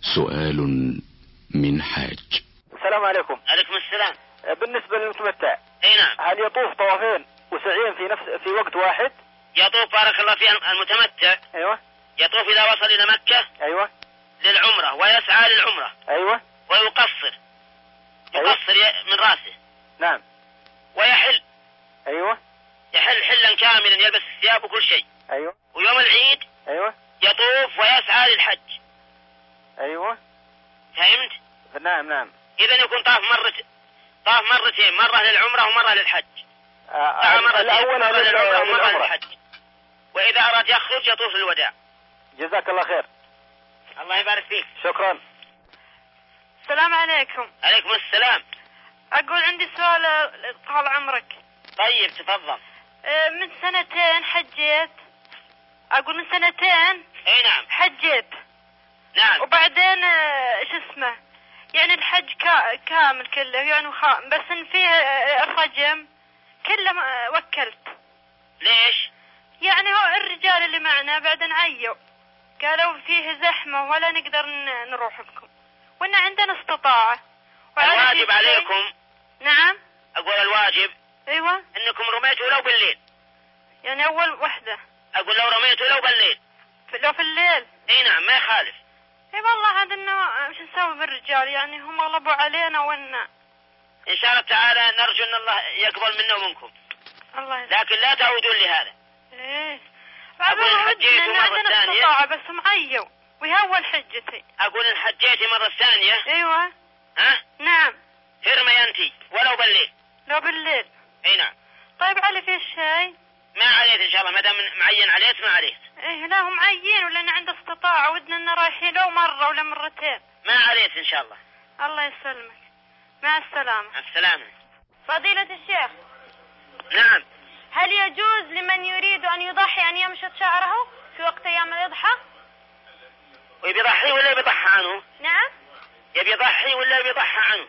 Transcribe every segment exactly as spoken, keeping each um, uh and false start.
سؤال من حاج. السلام عليكم. عليكم السلام. بالنسبة للمتمتع، اي نعم، هل يطوف طوافين وسعيين في نفس في وقت واحد؟ يطوف بارك الله فيه المتمتع. ايوه. يطوف اذا وصل الى مكة. ايوه. للعمرة ويسعى للعمرة. ايوه. ويقصر. يقصر أيوة. من راسه. نعم. ويحل. ايوه. يحل حلا كاملا، يلبس الثياب وكل شيء. ايوه. ويوم العيد. ايوه. يطوف ويسعى للحج. ايوه. فهمت؟ نعم نعم. اذا يكون طاف مرة طاف مرتين، مرة للعمرة ومرة للحج. آه مرة الأول مرة للعمرة ومرة للعمرة. للحج. وإذا أراد يخرج يطوف للوداع. جزاك الله خير. الله يبارك فيك. شكرا. السلام عليكم. عليكم السلام. أقول عندي سؤال طال عمرك. طيب تفضل. من سنتين حجيت. أقول من سنتين. اي نعم. حجيت. نعم. وبعدين ايش اسمه، يعني الحج كا كامل كله يعني خا... بس ان فيه الرجم كله وكلت. ليش؟ يعني هو الرجال اللي معنا بعدين عيوا قالوا فيه زحمة ولا نقدر نروح بكم، وإن عندنا استطاعة. الواجب عليكم. نعم. أقول الواجب. أيوة. إنكم رميتوا لو بالليل. يعني أول وحدة. أقول لو رميتوا لو بالليل. لو في الليل. اي نعم ما يخالف. اي والله هذا انه مش نسوي بالرجال، يعني هم غلبوا علينا وإنا ان شاء الله تعالى نرجو ان الله يقبل منا ومنكم. الله يسلمك. لكن لا تعودون لهذا. ايه اقول ان حجيتوا مرة ثانية. استطاعة بس معيوا ويهول حجتي. اقول ان حجيتي مرة ثانية. ايوه. ها؟ نعم. ارمي انتي ولو بالليل. لو بالليل. اي نعم. طيب علي في شيء؟ ما عليك ان شاء الله، ما دام معين عليك ما عليك. ايه لا هم معين ولا عنده استطاعة ودنا اننا رايحين لو مرة ولا مرتين. ما عليك ان شاء الله. الله يسلمك. مع السلامة. مع السلامة. فضيلة الشيخ. نعم. هل يجوز لمن يريد ان يضحي ان يمشط شعره في وقت ايام الاضحى؟ ويبي يضحي ولا يبي يضحى عنه؟ نعم. يبي يضحي ولا يبي يضحى عنه؟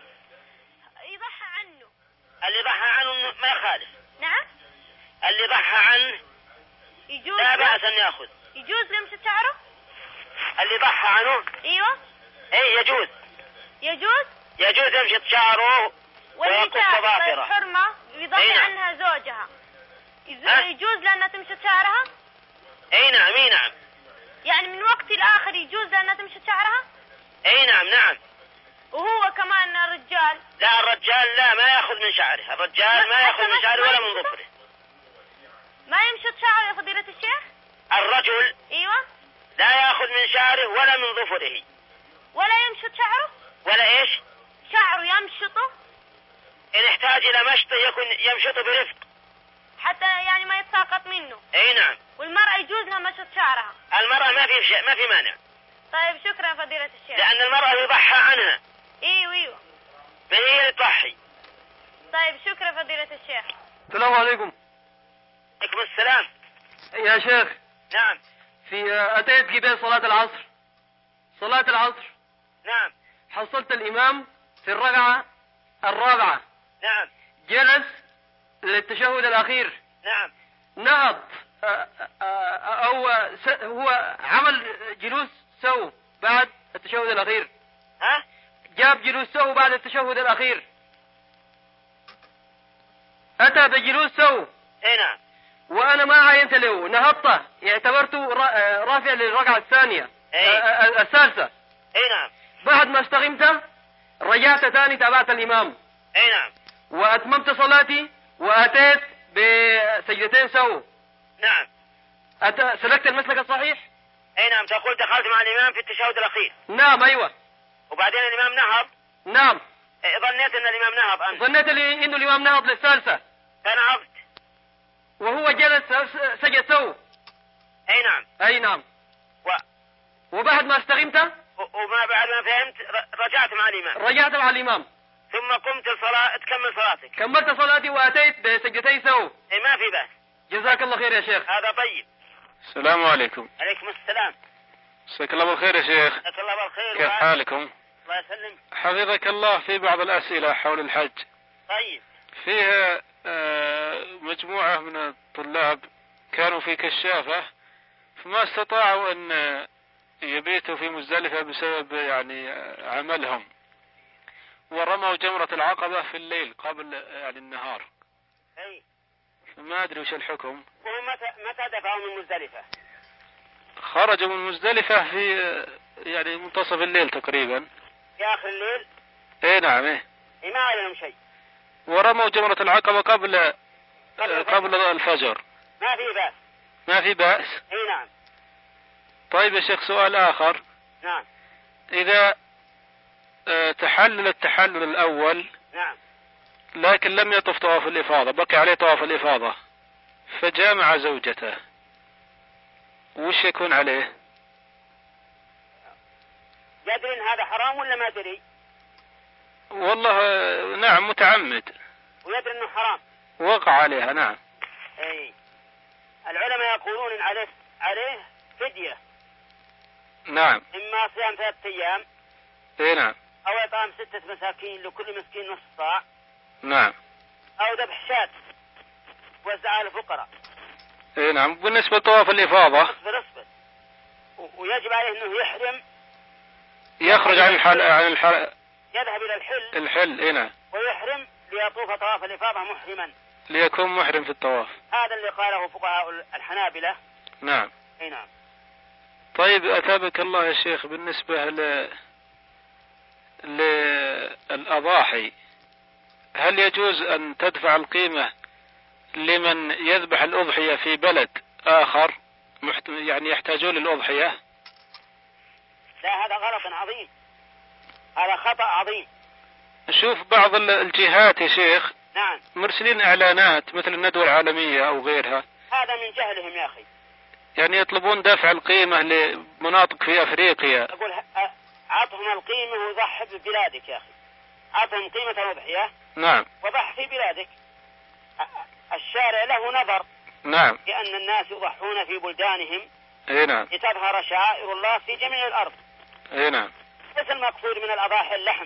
يضحى عنه. اللي يضحى عنه ما يخالف. نعم. اللي يضحى عنه يجوز لا بأس ان ياخذ. يجوز لمشط شعره؟ اللي يضحى عنه. ايوه. اي يجوز. يجوز. يجوز يمشط شعره ويقص ظافره. الحرمة يضحي عنها زوجها يجوز لأنها تمشط شعرها؟ اي نعم. اي نعم. يعني من وقت لآخر يجوز لأنها تمشط شعرها؟ اي نعم. نعم. وهو كمان الرجال؟ لا الرجال لا ما ياخذ من شعره، الرجال ما ياخذ من شعره ولا من ظفره. ما يمشط شعره يا فضيلة الشيخ؟ الرجل ايوه لا ياخذ من شعره ولا من ظفره. ولا يمشط شعره؟ ولا ايش؟ شعره يمشطه؟ ان احتاج الى مشط يكون يمشطه برفق حتى يعني ما يتساقط منه. اي نعم. والمرأة يجوز لها مشط شعرها؟ المرأة ما في شيء، ما في مانع. طيب شكرا فضيلة الشيخ. لأن المرأة يضحى عنها. ايوه ايوه. ما هي اللي تضحي. طيب شكرا فضيلة الشيخ. السلام عليكم. عليكم السلام. يا شيخ. نعم. في أتيت قبل صلاة العصر. صلاة العصر. نعم. حصلت الإمام في الركعة الرابعة. نعم. جلس للتشهد الأخير. نعم. نهض أو هو عمل جلوس سو بعد التشهد الأخير. ها؟ جاب جلوس سو بعد التشهد الأخير. أتى بجلوس سو. اي نعم. وأنا ما عينت له، نهضته اعتبرته رافع للركعة الثانية. اي. الثالثة. اي نعم. بعد ما استقمت رجعت ثاني تابعت الإمام. اي نعم. وأتممت صلاتي وأتيت بسجدتين سو. نعم. أت... سلكت المسلك الصحيح؟ اي نعم. تقول دخلت مع الإمام في التشهد الأخير. نعم أيوة. وبعدين الإمام نهض. نعم. ظنيت أن الإمام نهض أنت. ظنيت لي إنه الإمام نهض للثالثة. فنهضت. وهو جلس سجد سو. اي نعم. اي نعم. و... وبعد ما استقمت وما بعد ما فهمت رجعت مع الإمام. رجعت مع الإمام. ثم قمت الصلاة تكمل صلاتك. كملت صلاتي وأتيت بسجدتي سو. اي ما في بأس. جزاك الله خير يا شيخ. هذا طيب. السلام عليكم. عليكم السلام. مساك الله بالخير يا شيخ. مساك الله بالخير. كيف حالكم؟ الله يسلمك. حفظك الله. في بعض الأسئلة حول الحج. طيب. فيها مجموعة من الطلاب كانوا في كشافة فما استطاعوا أن يبيتوا في مزدلفة بسبب يعني عملهم، ورموا جمرة العقبة في الليل قبل يعني النهار. اي ما أدري وش الحكم. وهم متى متى دفعوا من مزدلفة؟ خرجوا من مزدلفة في يعني منتصف الليل تقريبا. في آخر الليل؟ ايه نعم ايه. اي ما عليهم شيء. ورموا جمرة العقبة قبل قبل, قبل الفجر. ما في بأس. ما في بأس. اي نعم. طيب يا شيخ سؤال آخر. نعم. إذا تحلل التحلل الأول. نعم. لكن لم يطف طواف الإفاضة، بقي عليه طواف الإفاضة، فجامع زوجته، وش يكون عليه؟ يدري ان هذا حرام ولا ما يدري؟ والله نعم متعمد. ويدري انه حرام. وقع عليها نعم. اي العلماء يقولون ان عليه عليه فدية. نعم. اما صيام ثلاثة ايام. اي نعم. او اطعام ستة مساكين لكل مسكين نصف صاع. نعم. او ذبح شاة وزعها على الفقراء. اي نعم. بالنسبة لطواف الإفاضة اصبر اصبر ويجب عليه انه يحرم، يخرج عن الحل عن الحل يذهب الى الحل الحل اي نعم، ويحرم ليطوف طواف الإفاضة محرما، ليكون محرم في الطواف. هذا اللي قاله فقهاء الحنابلة. نعم. اي نعم. طيب أثابك الله يا شيخ، بالنسبة ل للأضاحي، هل يجوز أن تدفع القيمة لمن يذبح الأضحية في بلد آخر محت... يعني يحتاجون للأضحية؟ لا، هذا غلط عظيم، هذا خطأ عظيم. شوف بعض الجهات يا شيخ نعم مرسلين إعلانات مثل الندوة العالمية أو غيرها، هذا من جهلهم يا أخي، يعني يطلبون دفع القيمة لمناطق في أفريقيا. أقول عطهم القيمة وضح ببلادك يا أخي، عطهم قيمة الأضحية. نعم. وضح في بلادك. الشارع له نظر. نعم. لأن الناس يضحون في بلدانهم. اي نعم. لتظهر شعائر الله في جميع الأرض. اي نعم. مثل المقصود من الأضاحي اللحم.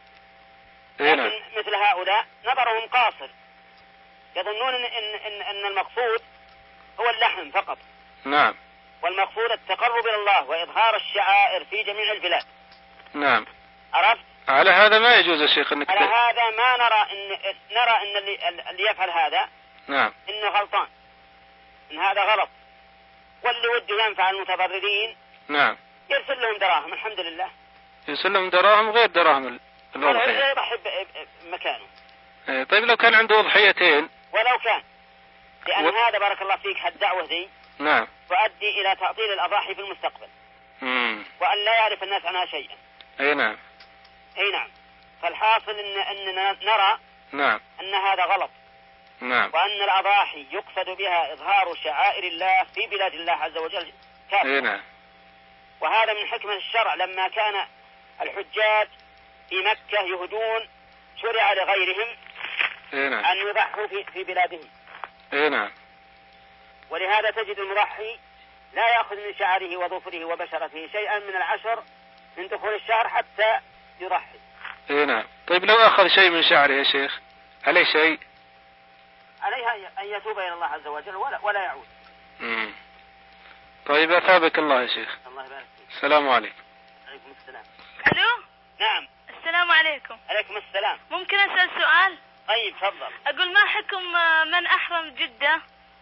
اي نعم. لكن مثل هؤلاء نظرهم قاصر، يظنون إن, إن, إن, إن المقصود هو اللحم فقط. نعم. والمقصود التقرب إلى الله وإظهار الشعائر في جميع البلاد. نعم. عرفت؟ على هذا ما يجوز يا شيخ انك على هذا ما نرى ان نرى ان اللي, اللي يفعل هذا نعم انه غلطان، ان هذا غلط، واللي وده ينفع المتضررين نعم يرسل لهم دراهم. الحمد لله يرسل لهم دراهم غير دراهم الأضحية، يضحي بمكانه. طيب لو كان عنده أضحيتين ولو كان، لأن و... هذا بارك الله فيك الدعوة ذي نعم تؤدي إلى تعطيل الأضاحي في المستقبل. مم. وأن لا يعرف الناس عنها شيئا. أي نعم. أي نعم. فالحاصل إن أننا نرى نعم أن هذا غلط. نعم. وأن الأضاحي يقصد بها إظهار شعائر الله في بلاد الله عز وجل كافة. أي نعم. وهذا من حكمة الشرع، لما كان الحجاج في مكة يهدون شرع لغيرهم أي نعم. أن يضحوا في, في بلادهم. أي نعم. ولهذا تجد المضحي لا يأخذ من شعره وظفره وبشرته شيئا من العشر من دخول الشهر حتى يضحي. اي نعم. طيب لو أخذ شيء من شعره يا شيخ عليه شيء؟ عليها أن يتوب إلى الله عز وجل ولا, ولا يعود. مم. طيب أثابك الله يا شيخ. الله يبارك فيك. السلام عليكم. عليكم السلام. ألو. نعم. السلام عليكم. عليكم السلام. ممكن أسأل سؤال؟ طيب تفضل. أقول ما حكم من أحرم جدة؟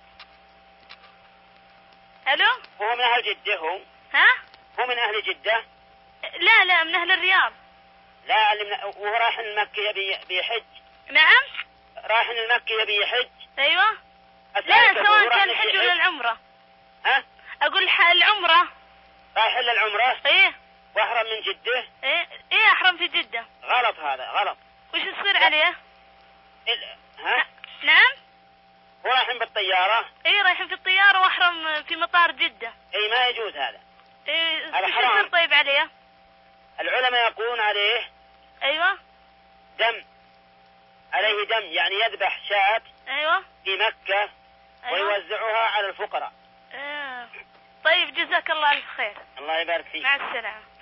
ألو. وهو من أهل جدة هو؟ ها؟ هو من أهل جدة؟ لا لا من أهل الرياض. لا من... وهو راح المكة يبي بيحج. نعم. راح المكة يبي يحج. أيوة. لا سواء كان الحج ولا العمرة. ها؟ أقول العمرة. رايح إلا العمرة؟ إيه. وأحرم من جدة؟ إيه إيه أحرم في جدة. غلط هذا غلط. وش يصير عليه؟ ال... ها؟ نعم. هو رايحين بالطيارة؟ إيه رايحين في الطيارة وأحرم في مطار جدة. إيه ما يجوز هذا. إيه هذا وش حرام. يصير طيب عليه؟ العلماء يقولون عليه أيوة دم، عليه دم، يعني يذبح شاة أيوة في مكة أيوة. ويوزعها على الفقراء. آه. طيب جزاك الله الف خير. الله يبارك فيك. مع السلامة.